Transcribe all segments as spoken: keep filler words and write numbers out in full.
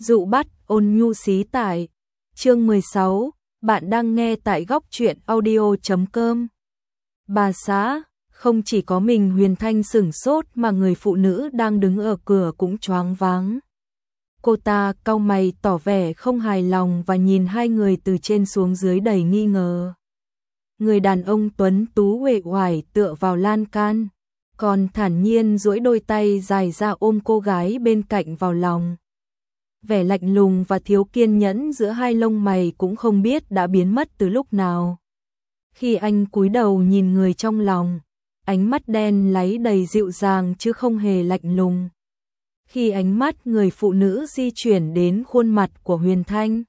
Dụ bắt ôn nhu xí tải. Chương mười sáu, bạn đang nghe tại góc truyện audio chấm com. Bà xã, không chỉ có mình Huyền Thanh sửng sốt mà người phụ nữ đang đứng ở cửa cũng choáng váng. Cô ta cau mày tỏ vẻ không hài lòng và nhìn hai người từ trên xuống dưới đầy nghi ngờ. Người đàn ông tuấn tú uể oải tựa vào lan can, còn thản nhiên duỗi đôi tay dài ra ôm cô gái bên cạnh vào lòng. Vẻ lạnh lùng và thiếu kiên nhẫn giữa hai lông mày cũng không biết đã biến mất từ lúc nào. Khi anh cúi đầu nhìn người trong lòng, ánh mắt đen láy đầy dịu dàng chứ không hề lạnh lùng. Khi ánh mắt người phụ nữ di chuyển đến khuôn mặt của Huyền Thanh,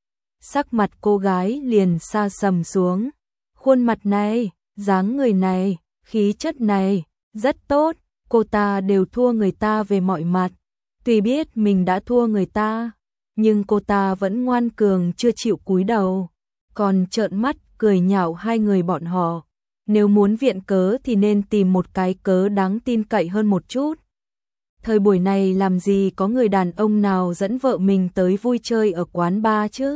sắc mặt cô gái liền sa sầm xuống. Khuôn mặt này, dáng người này, khí chất này, rất tốt, cô ta đều thua người ta về mọi mặt. Tuy biết mình đã thua người ta, nhưng cô ta vẫn ngoan cường chưa chịu cúi đầu, còn trợn mắt cười nhạo hai người bọn họ. Nếu muốn viện cớ thì nên tìm một cái cớ đáng tin cậy hơn một chút. Thời buổi này làm gì có người đàn ông nào dẫn vợ mình tới vui chơi ở quán bar chứ?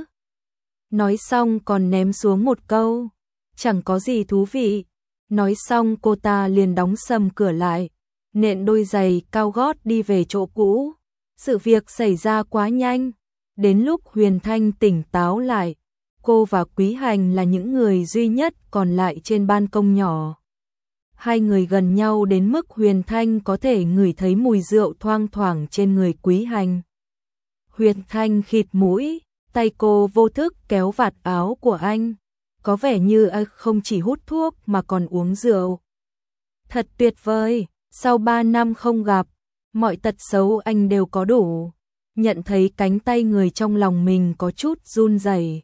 Nói xong còn ném xuống một câu, chẳng có gì thú vị. Nói xong cô ta liền đóng sầm cửa lại, nện đôi giày cao gót đi về chỗ cũ. Sự việc xảy ra quá nhanh, đến lúc Huyền Thanh tỉnh táo lại, cô và Quý Hành là những người duy nhất còn lại trên ban công nhỏ. Hai người gần nhau đến mức Huyền Thanh có thể ngửi thấy mùi rượu thoang thoảng trên người Quý Hành. Huyền Thanh khịt mũi, tay cô vô thức kéo vạt áo của anh, có vẻ như anh không chỉ hút thuốc mà còn uống rượu. Thật tuyệt vời, sau ba năm không gặp, mọi tật xấu anh đều có đủ. Nhận thấy cánh tay người trong lòng mình có chút run rẩy,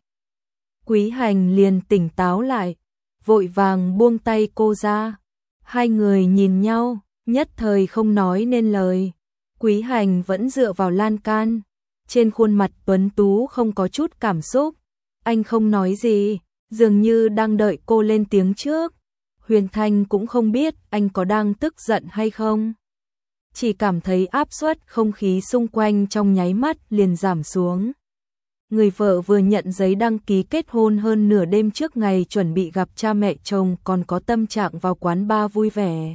Quý Hành liền tỉnh táo lại, vội vàng buông tay cô ra. Hai người nhìn nhau, nhất thời không nói nên lời. Quý Hành vẫn dựa vào lan can, trên khuôn mặt tuấn tú không có chút cảm xúc. Anh không nói gì, dường như đang đợi cô lên tiếng trước. Huyền Thanh cũng không biết anh có đang tức giận hay không, chỉ cảm thấy áp suất không khí xung quanh trong nháy mắt liền giảm xuống. Người vợ vừa nhận giấy đăng ký kết hôn hơn nửa đêm trước ngày chuẩn bị gặp cha mẹ chồng còn có tâm trạng vào quán bar vui vẻ.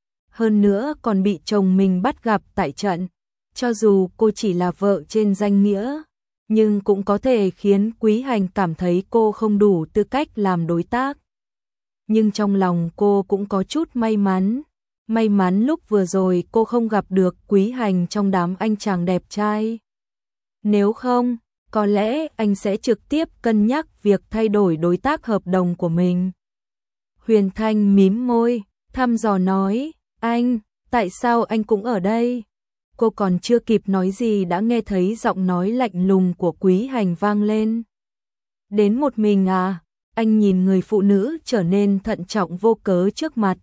Hơn nữa còn bị chồng mình bắt gặp tại trận. Cho dù cô chỉ là vợ trên danh nghĩa, nhưng cũng có thể khiến Quý Hành cảm thấy cô không đủ tư cách làm đối tác. Nhưng trong lòng cô cũng có chút may mắn. May mắn lúc vừa rồi cô không gặp được Quý Hành trong đám anh chàng đẹp trai. Nếu không, có lẽ anh sẽ trực tiếp cân nhắc việc thay đổi đối tác hợp đồng của mình. Huyền Thanh mím môi, thăm dò nói, anh, tại sao anh cũng ở đây? Cô còn chưa kịp nói gì đã nghe thấy giọng nói lạnh lùng của Quý Hành vang lên. Đến một mình à? Anh nhìn người phụ nữ trở nên thận trọng vô cớ trước mặt,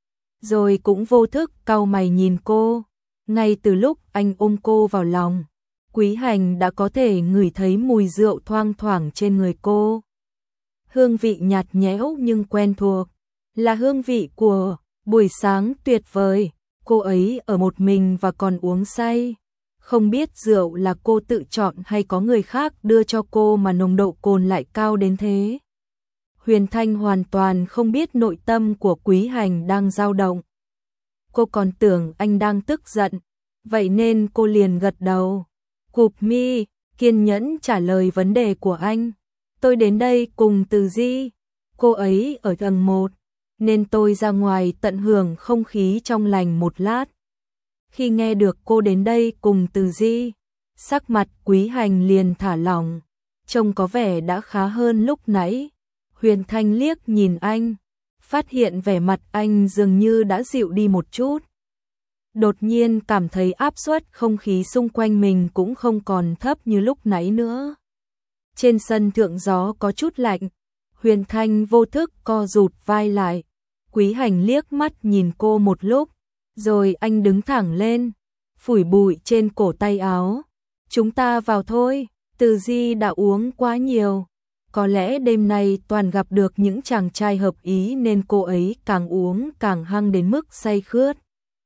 rồi cũng vô thức cau mày nhìn cô. Ngay từ lúc anh ôm cô vào lòng, Quý Hành đã có thể ngửi thấy mùi rượu thoang thoảng trên người cô. Hương vị nhạt nhẽo nhưng quen thuộc, là hương vị của buổi sáng tuyệt vời. Cô ấy ở một mình và còn uống say. Không biết rượu là cô tự chọn hay có người khác đưa cho cô mà nồng độ cồn lại cao đến thế. Huyền Thanh hoàn toàn không biết nội tâm của Quý Hành đang dao động. Cô còn tưởng anh đang tức giận, vậy nên cô liền gật đầu, cụp mi, kiên nhẫn trả lời vấn đề của anh. Tôi đến đây cùng Từ Di, cô ấy ở tầng một, nên tôi ra ngoài tận hưởng không khí trong lành một lát. Khi nghe được cô đến đây cùng Từ Di, sắc mặt Quý Hành liền thả lỏng, trông có vẻ đã khá hơn lúc nãy. Huyền Thanh liếc nhìn anh, phát hiện vẻ mặt anh dường như đã dịu đi một chút. Đột nhiên cảm thấy áp suất không khí xung quanh mình cũng không còn thấp như lúc nãy nữa. Trên sân thượng gió có chút lạnh, Huyền Thanh vô thức co rụt vai lại. Quý Hành liếc mắt nhìn cô một lúc, rồi anh đứng thẳng lên, phủi bụi trên cổ tay áo. Chúng ta vào thôi, Từ Di đã uống quá nhiều. Có lẽ đêm nay toàn gặp được những chàng trai hợp ý nên cô ấy càng uống càng hăng đến mức say khướt.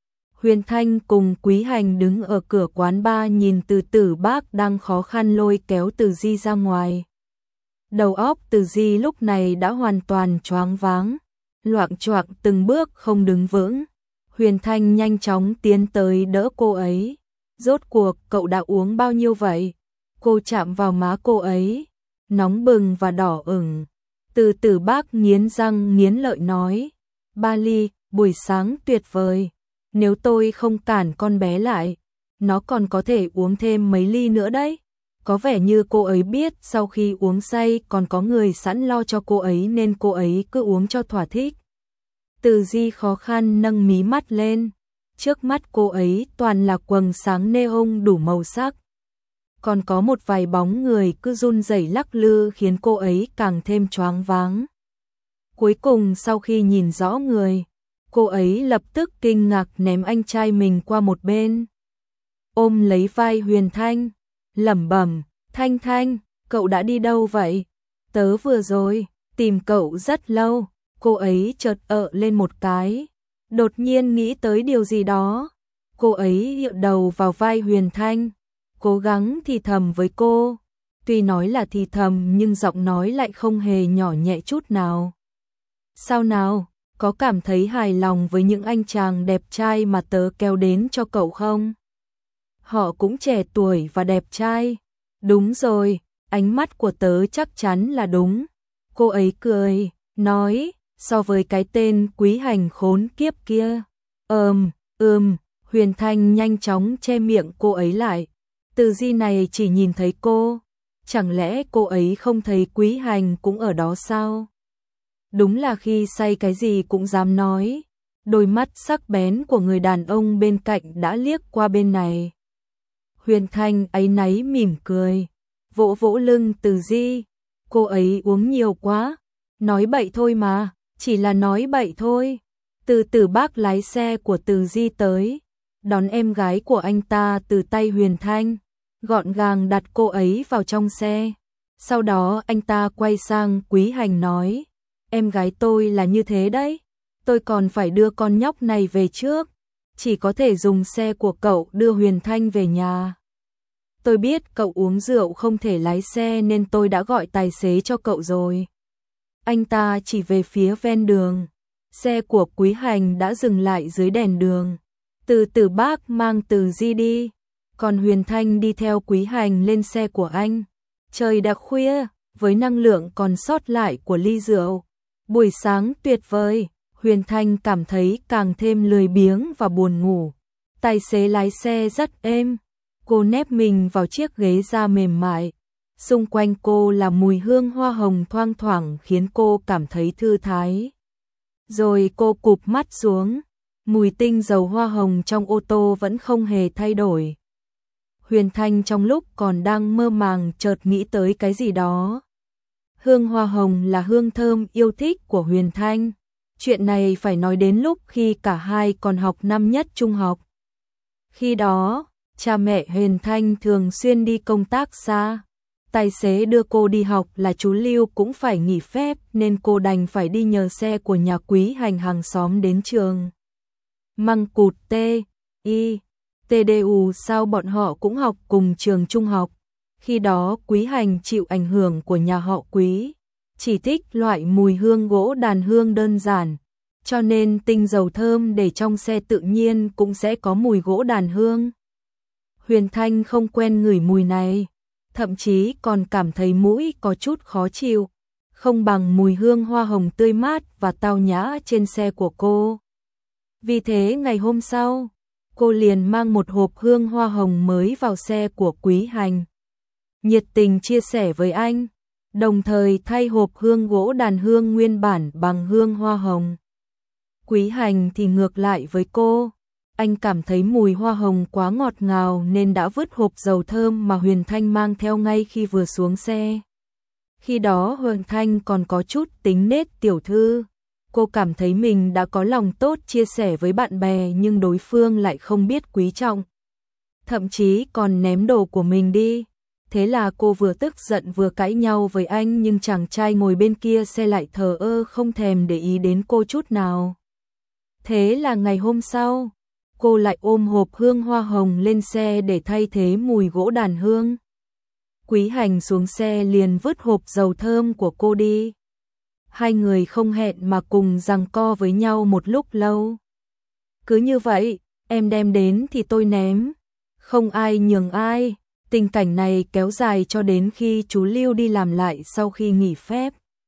Huyền Thanh cùng Quý Hành đứng ở cửa quán bar nhìn Từ Tử Bác đang khó khăn lôi kéo Từ Di ra ngoài. Đầu óc Từ Di lúc này đã hoàn toàn choáng váng, loạng choạng từng bước không đứng vững. Huyền Thanh nhanh chóng tiến tới đỡ cô ấy. Rốt cuộc cậu đã uống bao nhiêu vậy? Cô chạm vào má cô ấy, nóng bừng và đỏ ửng. Từ Tử Bác nghiến răng nghiến lợi nói, ba ly, buổi sáng tuyệt vời. Nếu tôi không cản con bé lại, nó còn có thể uống thêm mấy ly nữa đấy. Có vẻ như cô ấy biết sau khi uống say còn có người sẵn lo cho cô ấy nên cô ấy cứ uống cho thỏa thích. Từ Di khó khăn nâng mí mắt lên. Trước mắt cô ấy toàn là quầng sáng neon đủ màu sắc. Còn có một vài bóng người cứ run rẩy lắc lư khiến cô ấy càng thêm choáng váng. Cuối cùng sau khi nhìn rõ người, cô ấy lập tức kinh ngạc ném anh trai mình qua một bên. Ôm lấy vai Huyền Thanh, lẩm bẩm, Thanh Thanh, cậu đã đi đâu vậy? Tớ vừa rồi, tìm cậu rất lâu. Cô ấy chợt ợ lên một cái, đột nhiên nghĩ tới điều gì đó. Cô ấy dựa đầu vào vai Huyền Thanh, cố gắng thì thầm với cô. Tuy nói là thì thầm nhưng giọng nói lại không hề nhỏ nhẹ chút nào. Sao nào, có cảm thấy hài lòng với những anh chàng đẹp trai mà tớ kéo đến cho cậu không? Họ cũng trẻ tuổi và đẹp trai. Đúng rồi, ánh mắt của tớ chắc chắn là đúng. Cô ấy cười, nói, so với cái tên Quý Hành khốn kiếp kia. Ừm, ừm, Huyền Thanh nhanh chóng che miệng cô ấy lại. Từ Di này chỉ nhìn thấy cô. Chẳng lẽ cô ấy không thấy Quý Hành cũng ở đó sao? Đúng là khi say cái gì cũng dám nói. Đôi mắt sắc bén của người đàn ông bên cạnh đã liếc qua bên này. Huyền Thanh áy náy mỉm cười, vỗ vỗ lưng Từ Di. Cô ấy uống nhiều quá. Nói bậy thôi mà, chỉ là nói bậy thôi. Từ Tử Bác lái xe của Từ Di tới, đón em gái của anh ta từ tay Huyền Thanh, gọn gàng đặt cô ấy vào trong xe. Sau đó anh ta quay sang Quý Hành nói, em gái tôi là như thế đấy, tôi còn phải đưa con nhóc này về trước, chỉ có thể dùng xe của cậu đưa Huyền Thanh về nhà. Tôi biết cậu uống rượu không thể lái xe nên tôi đã gọi tài xế cho cậu rồi. Anh ta chỉ về phía ven đường. Xe của Quý Hành đã dừng lại dưới đèn đường. Từ Tử Bác mang Từ Di đi, còn Huyền Thanh đi theo Quý Hành lên xe của anh. Trời đã khuya, với năng lượng còn sót lại của ly rượu, buổi sáng tuyệt vời, Huyền Thanh cảm thấy càng thêm lười biếng và buồn ngủ. Tài xế lái xe rất êm, cô nép mình vào chiếc ghế da mềm mại. Xung quanh cô là mùi hương hoa hồng thoang thoảng khiến cô cảm thấy thư thái. Rồi cô cụp mắt xuống, mùi tinh dầu hoa hồng trong ô tô vẫn không hề thay đổi. Huyền Thanh trong lúc còn đang mơ màng chợt nghĩ tới cái gì đó. Hương hoa hồng là hương thơm yêu thích của Huyền Thanh. Chuyện này phải nói đến lúc khi cả hai còn học năm nhất trung học. Khi đó, cha mẹ Huyền Thanh thường xuyên đi công tác xa. Tài xế đưa cô đi học là chú Lưu cũng phải nghỉ phép nên cô đành phải đi nhờ xe của nhà Quý Hành hàng xóm đến trường. Măng cụt T, I, tê đê u sao bọn họ cũng học cùng trường trung học. Khi đó Quý Hành chịu ảnh hưởng của nhà họ Quý, chỉ thích loại mùi hương gỗ đàn hương đơn giản, cho nên tinh dầu thơm để trong xe tự nhiên cũng sẽ có mùi gỗ đàn hương. Huyền Thanh không quen ngửi mùi này, thậm chí còn cảm thấy mũi có chút khó chịu, không bằng mùi hương hoa hồng tươi mát và tao nhã trên xe của cô. Vì thế ngày hôm sau, cô liền mang một hộp hương hoa hồng mới vào xe của Quý Hành, nhiệt tình chia sẻ với anh, đồng thời thay hộp hương gỗ đàn hương nguyên bản bằng hương hoa hồng. Quý Hành thì ngược lại với cô, anh cảm thấy mùi hoa hồng quá ngọt ngào nên đã vứt hộp dầu thơm mà Huyền Thanh mang theo ngay khi vừa xuống xe. Khi đó Huyền Thanh còn có chút tính nết tiểu thư, cô cảm thấy mình đã có lòng tốt chia sẻ với bạn bè nhưng đối phương lại không biết quý trọng, thậm chí còn ném đồ của mình đi. Thế là cô vừa tức giận vừa cãi nhau với anh nhưng chàng trai ngồi bên kia xe lại thờ ơ không thèm để ý đến cô chút nào. Thế là ngày hôm sau, cô lại ôm hộp hương hoa hồng lên xe để thay thế mùi gỗ đàn hương. Quý Hành xuống xe liền vứt hộp dầu thơm của cô đi. Hai người không hẹn mà cùng giằng co với nhau một lúc lâu. Cứ như vậy, em đem đến thì tôi ném, không ai nhường ai. Tình cảnh này kéo dài cho đến khi chú Lưu đi làm lại sau khi nghỉ phép.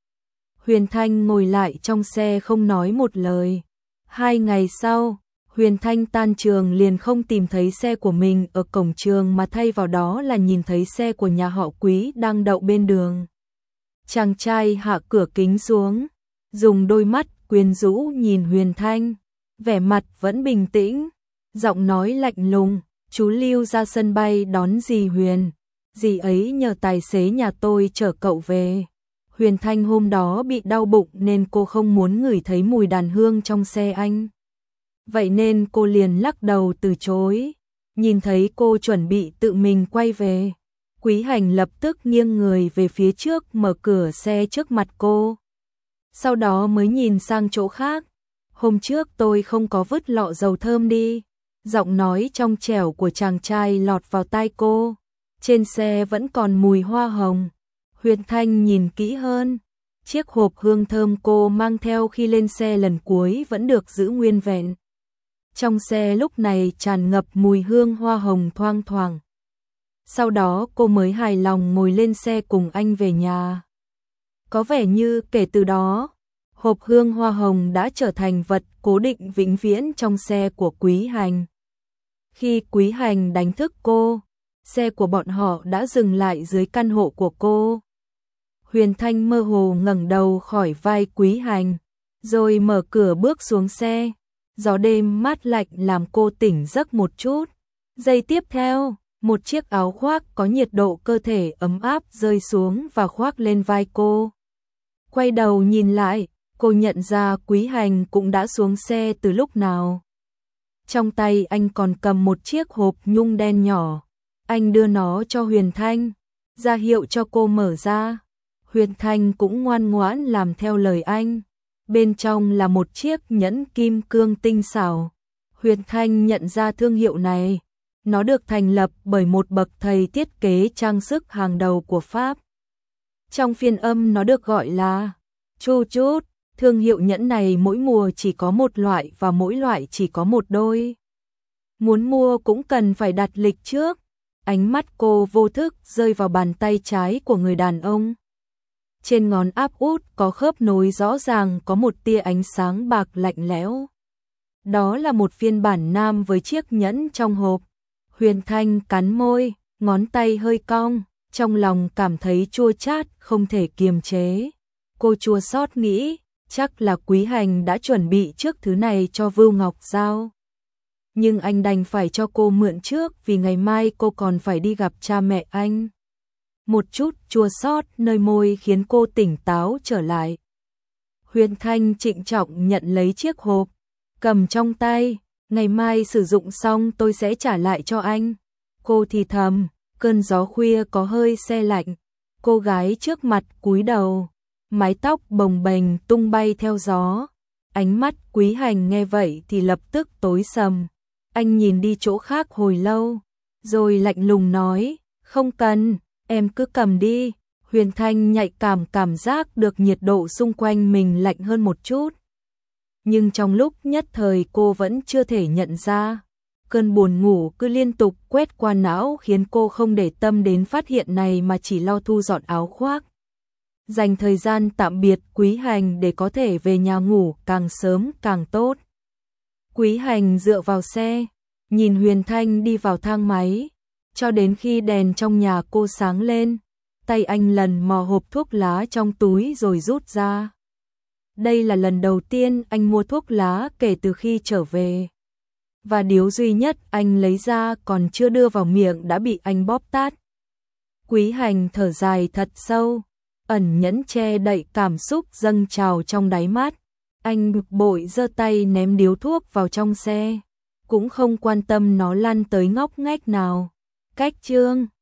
Huyền Thanh ngồi lại trong xe không nói một lời. Hai ngày sau, Huyền Thanh tan trường liền không tìm thấy xe của mình ở cổng trường mà thay vào đó là nhìn thấy xe của nhà họ Quý đang đậu bên đường. Chàng trai hạ cửa kính xuống, dùng đôi mắt quyến rũ nhìn Huyền Thanh, vẻ mặt vẫn bình tĩnh, giọng nói lạnh lùng, chú Lưu ra sân bay đón dì Huyền, dì ấy nhờ tài xế nhà tôi chở cậu về. Huyền Thanh hôm đó bị đau bụng nên cô không muốn ngửi thấy mùi đàn hương trong xe anh. Vậy nên cô liền lắc đầu từ chối. Nhìn thấy cô chuẩn bị tự mình quay về, Quý Hành lập tức nghiêng người về phía trước mở cửa xe trước mặt cô. Sau đó mới nhìn sang chỗ khác. Hôm trước tôi không có vứt lọ dầu thơm đi. Giọng nói trong trẻo của chàng trai lọt vào tai cô. Trên xe vẫn còn mùi hoa hồng. Huyền Thanh nhìn kỹ hơn. Chiếc hộp hương thơm cô mang theo khi lên xe lần cuối vẫn được giữ nguyên vẹn. Trong xe lúc này tràn ngập mùi hương hoa hồng thoang thoảng. Sau đó cô mới hài lòng ngồi lên xe cùng anh về nhà. Có vẻ như kể từ đó, hộp hương hoa hồng đã trở thành vật cố định vĩnh viễn trong xe của Quý Hành. Khi Quý Hành đánh thức cô, xe của bọn họ đã dừng lại dưới căn hộ của cô. Huyền Thanh mơ hồ ngẩng đầu khỏi vai Quý Hành, rồi mở cửa bước xuống xe. Gió đêm mát lạnh làm cô tỉnh giấc một chút. Giây tiếp theo, một chiếc áo khoác có nhiệt độ cơ thể ấm áp rơi xuống và khoác lên vai cô. Quay đầu nhìn lại, cô nhận ra Quý Hành cũng đã xuống xe từ lúc nào. Trong tay anh còn cầm một chiếc hộp nhung đen nhỏ. Anh đưa nó cho Huyền Thanh, ra hiệu cho cô mở ra. Huyền Thanh cũng ngoan ngoãn làm theo lời anh. Bên trong là một chiếc nhẫn kim cương tinh xảo. Huyền Thanh nhận ra thương hiệu này. Nó được thành lập bởi một bậc thầy thiết kế trang sức hàng đầu của Pháp. Trong phiên âm nó được gọi là Chu Chút. Thương hiệu nhẫn này mỗi mùa chỉ có một loại và mỗi loại chỉ có một đôi. Muốn mua cũng cần phải đặt lịch trước. Ánh mắt cô vô thức rơi vào bàn tay trái của người đàn ông. Trên ngón áp út có khớp nối rõ ràng có một tia ánh sáng bạc lạnh lẽo. Đó là một phiên bản nam với chiếc nhẫn trong hộp. Huyền Thanh cắn môi, ngón tay hơi cong, trong lòng cảm thấy chua chát không thể kiềm chế. Cô chua xót nghĩ, chắc là Quý Hành đã chuẩn bị trước thứ này cho Vưu Ngọc Giao. Nhưng anh đành phải cho cô mượn trước vì ngày mai cô còn phải đi gặp cha mẹ anh. Một chút chua xót nơi môi khiến cô tỉnh táo trở lại. Huyền Thanh trịnh trọng nhận lấy chiếc hộp, cầm trong tay, ngày mai sử dụng xong tôi sẽ trả lại cho anh. Cô thì thầm, cơn gió khuya có hơi se lạnh, cô gái trước mặt cúi đầu, mái tóc bồng bềnh tung bay theo gió. Ánh mắt Quý Hành nghe vậy thì lập tức tối sầm, anh nhìn đi chỗ khác hồi lâu, rồi lạnh lùng nói, không cần. Em cứ cầm đi. Huyền Thanh nhạy cảm cảm giác được nhiệt độ xung quanh mình lạnh hơn một chút. Nhưng trong lúc nhất thời cô vẫn chưa thể nhận ra. Cơn buồn ngủ cứ liên tục quét qua não khiến cô không để tâm đến phát hiện này mà chỉ lo thu dọn áo khoác. Dành thời gian tạm biệt Quý Hành để có thể về nhà ngủ càng sớm càng tốt. Quý Hành dựa vào xe, nhìn Huyền Thanh đi vào thang máy. Cho đến khi đèn trong nhà cô sáng lên, tay anh lần mò hộp thuốc lá trong túi rồi rút ra. Đây là lần đầu tiên anh mua thuốc lá kể từ khi trở về. Và điều duy nhất anh lấy ra còn chưa đưa vào miệng đã bị anh bóp tát. Quý Hành thở dài thật sâu, ẩn nhẫn che đậy cảm xúc dâng trào trong đáy mắt. Anh bực bội giơ tay ném điếu thuốc vào trong xe, cũng không quan tâm nó lăn tới ngóc ngách nào. Cách chương